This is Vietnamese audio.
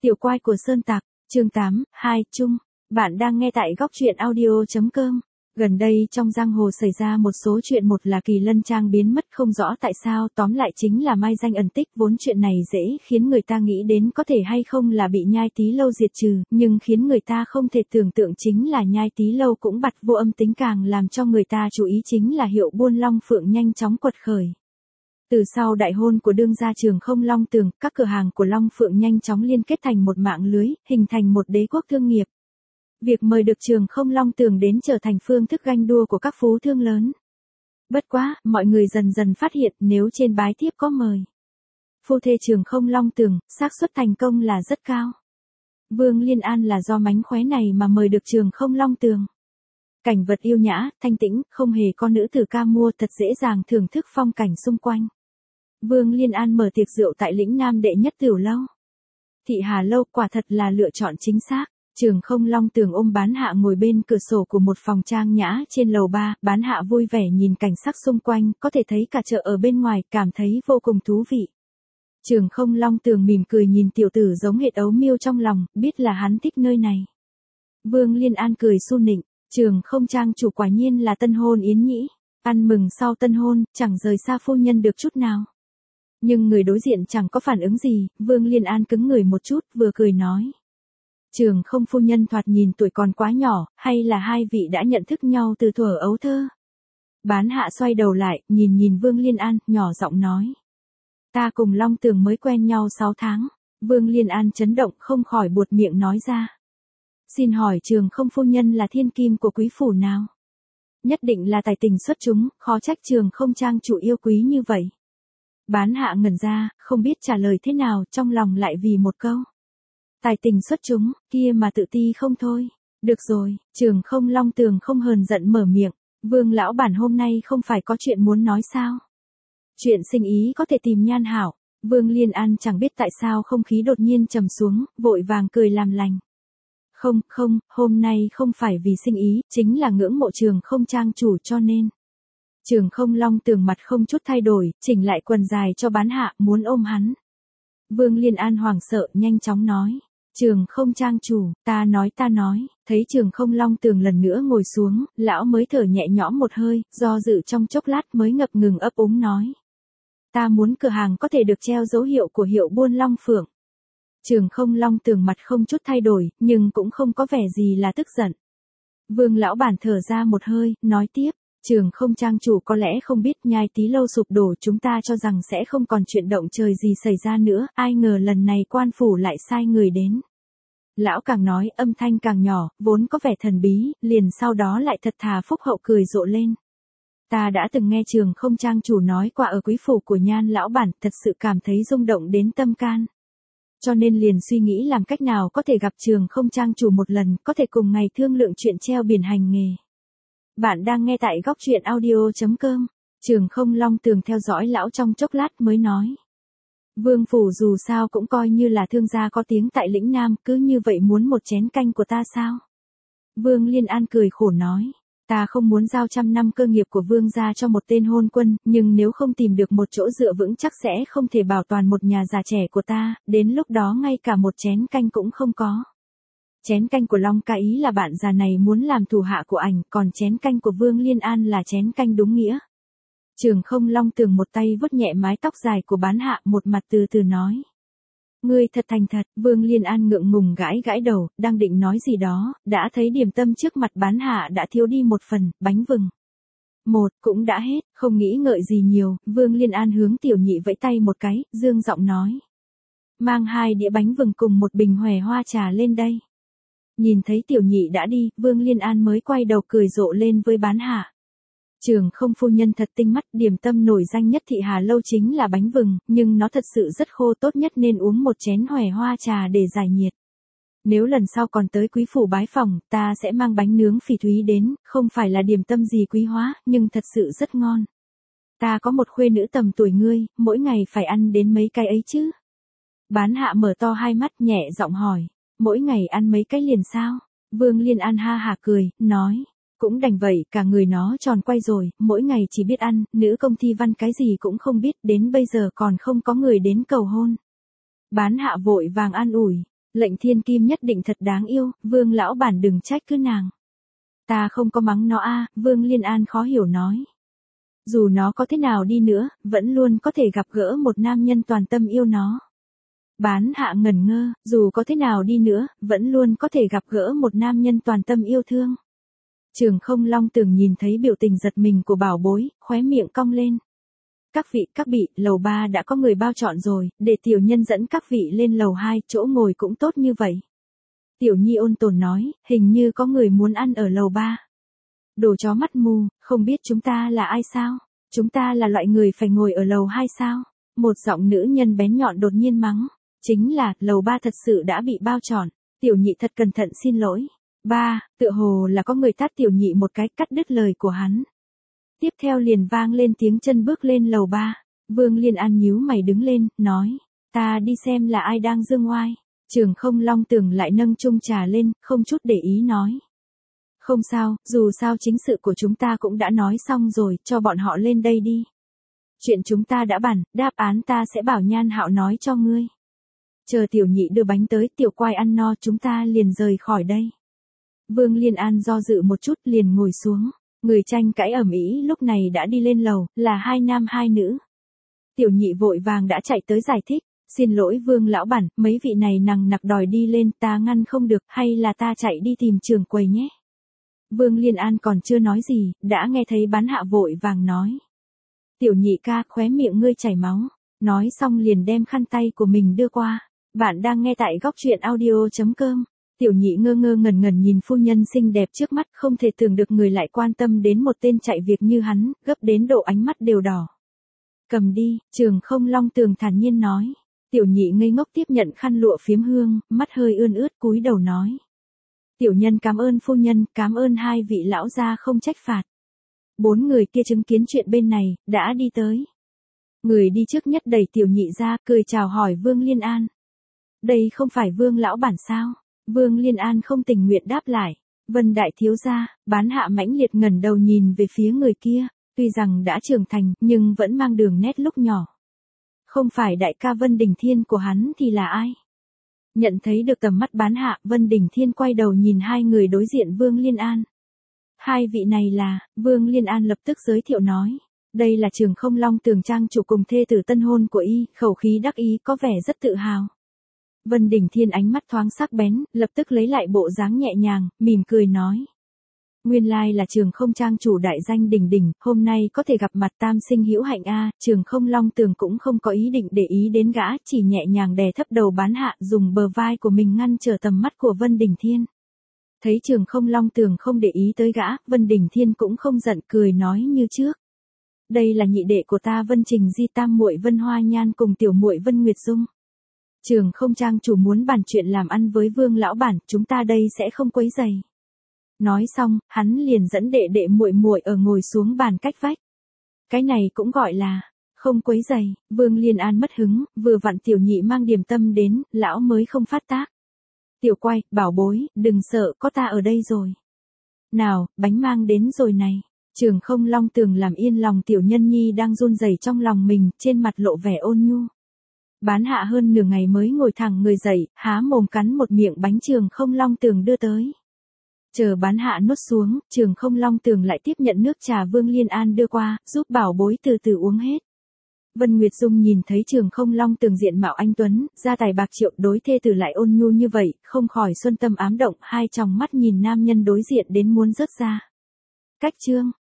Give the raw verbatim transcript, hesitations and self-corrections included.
Tiểu quai của Sơn Tạc, chương tám, hai, chung. Bạn đang nghe tại góc truyện audio.com. Gần đây trong giang hồ xảy ra một số chuyện, một là Kỳ Lân Trang biến mất không rõ tại sao, tóm lại chính là mai danh ẩn tích. Vốn chuyện này dễ khiến người ta nghĩ đến có thể hay không là bị Nhai Tý Lâu diệt trừ, nhưng khiến người ta không thể tưởng tượng chính là Nhai Tý Lâu cũng bặt vô âm tính, càng làm cho người ta chú ý chính là hiệu buôn Long Phượng nhanh chóng quật khởi. Từ sau đại hôn của đương gia Trường Không Long Tường, các cửa hàng của Long Phượng nhanh chóng liên kết thành một mạng lưới, hình thành một đế quốc thương nghiệp. Việc mời được Trường Không Long Tường đến trở thành phương thức ganh đua của các phú thương lớn. Bất quá, mọi người dần dần phát hiện nếu trên bái thiếp có mời phu thê Trường Không Long Tường, xác suất thành công là rất cao. Vương Liên An là do mánh khóe này mà mời được Trường Không Long Tường. Cảnh vật yêu nhã, thanh tĩnh, không hề có nữ tử ca mua, thật dễ dàng thưởng thức phong cảnh xung quanh. Vương Liên An mở tiệc rượu tại lĩnh Nam đệ nhất tiểu lâu. Thị Hà Lâu quả thật là lựa chọn chính xác. Trường Không Long Tường ôm Bán Hạ ngồi bên cửa sổ của một phòng trang nhã trên lầu ba, Bán Hạ vui vẻ nhìn cảnh sắc xung quanh, có thể thấy cả chợ ở bên ngoài, cảm thấy vô cùng thú vị. Trường Không Long Tường mỉm cười nhìn tiểu tử giống hệt ấu miêu trong lòng, biết là hắn thích nơi này. Vương Liên An cười su nịnh, Trường Không trang chủ quả nhiên là tân hôn yến nhĩ, ăn mừng sau tân hôn, chẳng rời xa phu nhân được chút nào. Nhưng người đối diện chẳng có phản ứng gì, Vương Liên An cứng người một chút, vừa cười nói. Trường Không phu nhân thoạt nhìn tuổi còn quá nhỏ, hay là hai vị đã nhận thức nhau từ thuở ấu thơ? Bán Hạ xoay đầu lại, nhìn nhìn Vương Liên An, nhỏ giọng nói. Ta cùng Long Tường mới quen nhau sáu tháng. Vương Liên An chấn động không khỏi buột miệng nói ra. Xin hỏi Trường Không phu nhân là thiên kim của quý phủ nào? Nhất định là tài tình xuất chúng, khó trách Trường Không trang chủ yêu quý như vậy. Bán Hạ ngẩn ra, không biết trả lời thế nào, trong lòng lại vì một câu. Tài tình xuất chúng, kia mà tự ti không thôi. Được rồi, Trường Không Long Tường không hờn giận mở miệng. Vương lão bản hôm nay không phải có chuyện muốn nói sao? Chuyện sinh ý có thể tìm Nhan hảo. Vương Liên An chẳng biết tại sao không khí đột nhiên trầm xuống, vội vàng cười làm lành. Không, không, hôm nay không phải vì sinh ý, chính là ngưỡng mộ Trường Không trang chủ cho nên. Trường Không Long Tường mặt không chút thay đổi, chỉnh lại quần dài cho Bán Hạ, muốn ôm hắn. Vương Liên An hoảng sợ, nhanh chóng nói. Trường Không trang chủ, ta nói ta nói, thấy Trường Không Long Tường lần nữa ngồi xuống, lão mới thở nhẹ nhõm một hơi, do dự trong chốc lát mới ngập ngừng ấp úng nói. Ta muốn cửa hàng có thể được treo dấu hiệu của hiệu buôn Long Phượng. Trường Không Long Tường mặt không chút thay đổi, nhưng cũng không có vẻ gì là tức giận. Vương lão bản thở ra một hơi, nói tiếp. Trường Không trang chủ có lẽ không biết Nhai Tý Lâu sụp đổ, chúng ta cho rằng sẽ không còn chuyện động trời gì xảy ra nữa, ai ngờ lần này quan phủ lại sai người đến. Lão càng nói âm thanh càng nhỏ, vốn có vẻ thần bí, liền sau đó lại thật thà phúc hậu cười rộ lên. Ta đã từng nghe Trường Không trang chủ nói qua ở quý phủ của Nhan lão bản, thật sự cảm thấy rung động đến tâm can. Cho nên liền suy nghĩ làm cách nào có thể gặp Trường Không trang chủ một lần, có thể cùng ngày thương lượng chuyện treo biển hành nghề. Bạn đang nghe tại góc truyện audio.com. Trường Không Long Tường theo dõi lão trong chốc lát mới nói. Vương phủ dù sao cũng coi như là thương gia có tiếng tại lĩnh Nam, cứ như vậy muốn một chén canh của ta sao? Vương Liên An cười khổ nói. Ta không muốn giao trăm năm cơ nghiệp của vương gia cho một tên hôn quân, nhưng nếu không tìm được một chỗ dựa vững chắc sẽ không thể bảo toàn một nhà già trẻ của ta, đến lúc đó ngay cả một chén canh cũng không có. Chén canh của Long ca ý là bạn già này muốn làm thủ hạ của ảnh, còn chén canh của Vương Liên An là chén canh đúng nghĩa. Trường Không Long Tường một tay vuốt nhẹ mái tóc dài của Bán Hạ, một mặt từ từ nói. Ngươi thật thành thật. Vương Liên An ngượng ngùng gãi gãi đầu, đang định nói gì đó, đã thấy điểm tâm trước mặt Bán Hạ đã thiếu đi một phần, bánh vừng. Một, cũng đã hết, không nghĩ ngợi gì nhiều, Vương Liên An hướng tiểu nhị vẫy tay một cái, dương giọng nói. Mang hai đĩa bánh vừng cùng một bình hòe hoa trà lên đây. Nhìn thấy tiểu nhị đã đi, Vương Liên An mới quay đầu cười rộ lên với Bán Hạ. Trường Không phu nhân thật tinh mắt, điểm tâm nổi danh nhất Thị Hà Lâu chính là bánh vừng, nhưng nó thật sự rất khô, tốt nhất nên uống một chén hòe hoa trà để giải nhiệt. Nếu lần sau còn tới quý phủ bái phỏng, ta sẽ mang bánh nướng phỉ thúy đến, không phải là điểm tâm gì quý hóa, nhưng thật sự rất ngon. Ta có một khuê nữ tầm tuổi ngươi, mỗi ngày phải ăn đến mấy cái ấy chứ? Bán Hạ mở to hai mắt nhẹ giọng hỏi. Mỗi ngày ăn mấy cái liền sao? Vương Liên An ha hả cười, nói. Cũng đành vậy, cả người nó tròn quay rồi, mỗi ngày chỉ biết ăn, nữ công thi văn cái gì cũng không biết, đến bây giờ còn không có người đến cầu hôn. Bán Hạ vội vàng an ủi. Lệnh thiên kim nhất định thật đáng yêu, Vương lão bản đừng trách cứ nàng. Ta không có mắng nó a, Vương Liên An khó hiểu nói. Dù nó có thế nào đi nữa, vẫn luôn có thể gặp gỡ một nam nhân toàn tâm yêu nó. Bán hạ ngẩn ngơ, dù có thế nào đi nữa, vẫn luôn có thể gặp gỡ một nam nhân toàn tâm yêu thương. Trường Không Long Tường nhìn thấy biểu tình giật mình của bảo bối, khóe miệng cong lên. Các vị, các vị, lầu ba đã có người bao chọn rồi, để tiểu nhân dẫn các vị lên lầu hai, chỗ ngồi cũng tốt như vậy. Tiểu Nhi ôn tồn nói, hình như có người muốn ăn ở lầu ba. Đồ chó mắt mù, không biết chúng ta là ai sao? Chúng ta là loại người phải ngồi ở lầu hai sao? Một giọng nữ nhân bén nhọn đột nhiên mắng. Chính là, lầu ba thật sự đã bị bao trọn. Tiểu Nhị thật cẩn thận xin lỗi. Ba, tựa hồ là có người tát Tiểu Nhị một cái, cắt đứt lời của hắn. Tiếp theo liền vang lên tiếng chân bước lên lầu ba. Vương Liên An nhíu mày đứng lên, nói. Ta đi xem là ai đang dương oai. Trường Không Long Tường lại nâng chung trà lên, không chút để ý nói. Không sao, dù sao chính sự của chúng ta cũng đã nói xong rồi, cho bọn họ lên đây đi. Chuyện chúng ta đã bàn, đáp án ta sẽ bảo Nhan Hạo nói cho ngươi. Chờ Tiểu Nhị đưa bánh tới, Tiểu Quai ăn no chúng ta liền rời khỏi đây. Vương Liên An do dự một chút liền ngồi xuống. Người tranh cãi ầm ĩ lúc này đã đi lên lầu, là hai nam hai nữ. Tiểu Nhị vội vàng đã chạy tới giải thích. Xin lỗi Vương lão bản, mấy vị này nằng nặc đòi đi lên, ta ngăn không được, hay là ta chạy đi tìm trường quầy nhé. Vương Liên An còn chưa nói gì, đã nghe thấy bán hạ vội vàng nói. Tiểu Nhị ca, khóe miệng ngươi chảy máu. Nói xong liền đem khăn tay của mình đưa qua. Bạn đang nghe tại góc truyện audio chấm com. Tiểu Nhị ngơ ngơ ngẩn ngẩn nhìn phu nhân xinh đẹp trước mắt, không thể tưởng được người lại quan tâm đến một tên chạy việc như hắn, gấp đến độ ánh mắt đều đỏ. Cầm đi, Trường Không Long Tường thản nhiên nói. Tiểu Nhị ngây ngốc tiếp nhận khăn lụa phiếm hương, mắt hơi ươn ướt cúi đầu nói. Tiểu nhân cảm ơn phu nhân, cảm ơn hai vị lão gia không trách phạt. Bốn người kia chứng kiến chuyện bên này, đã đi tới. Người đi trước nhất đẩy Tiểu Nhị ra, cười chào hỏi Vương Liên An. Đây không phải Vương lão bản sao? Vương Liên An không tình nguyện đáp lại. Vân đại thiếu gia, bán hạ mãnh liệt ngẩng đầu nhìn về phía người kia, tuy rằng đã trưởng thành, nhưng vẫn mang đường nét lúc nhỏ. Không phải đại ca Vân Đình Thiên của hắn thì là ai? Nhận thấy được tầm mắt bán hạ, Vân Đình Thiên quay đầu nhìn hai người đối diện Vương Liên An. Hai vị này là, Vương Liên An lập tức giới thiệu nói. Đây là Trường Không Long Tường trang chủ cùng thê tử tân hôn của y, khẩu khí đắc ý có vẻ rất tự hào. Vân Đình Thiên ánh mắt thoáng sắc bén, lập tức lấy lại bộ dáng nhẹ nhàng, mỉm cười nói. Nguyên lai là Trường Không trang chủ đại danh Đình Đình, hôm nay có thể gặp mặt tam sinh hữu hạnh a. Trường Không Long Tường cũng không có ý định để ý đến gã, chỉ nhẹ nhàng đè thấp đầu bán hạ, dùng bờ vai của mình ngăn trở tầm mắt của Vân Đình Thiên. Thấy Trường Không Long Tường không để ý tới gã, Vân Đình Thiên cũng không giận, cười nói như trước. Đây là nhị đệ của ta Vân Trình Di, tam muội Vân Hoa Nhan cùng tiểu muội Vân Nguyệt Dung. Trường Không trang chủ muốn bàn chuyện làm ăn với Vương lão bản, chúng ta đây sẽ không quấy rầy. Nói xong, hắn liền dẫn đệ đệ muội muội ở ngồi xuống bàn cách vách. Cái này cũng gọi là không quấy rầy. Vương Liên An mất hứng, vừa vặn Tiểu Nhị mang điểm tâm đến, lão mới không phát tác. Tiểu Quay, bảo bối, đừng sợ, có ta ở đây rồi. Nào, bánh mang đến rồi này. Trường Không Long Tường làm yên lòng tiểu nhân nhi đang run rẩy trong lòng mình, trên mặt lộ vẻ ôn nhu. Bán hạ hơn nửa ngày mới ngồi thẳng người dậy, há mồm cắn một miệng bánh Trường Không Long Tường đưa tới. Chờ bán hạ nuốt xuống, Trường Không Long Tường lại tiếp nhận nước trà Vương Liên An đưa qua, giúp bảo bối từ từ uống hết. Vân Nguyệt Dung nhìn thấy Trường Không Long Tường diện mạo anh tuấn, gia tài bạc triệu, đối thê tử lại ôn nhu như vậy, không khỏi xuân tâm ám động, hai tròng mắt nhìn nam nhân đối diện đến muốn rớt ra. Cách chương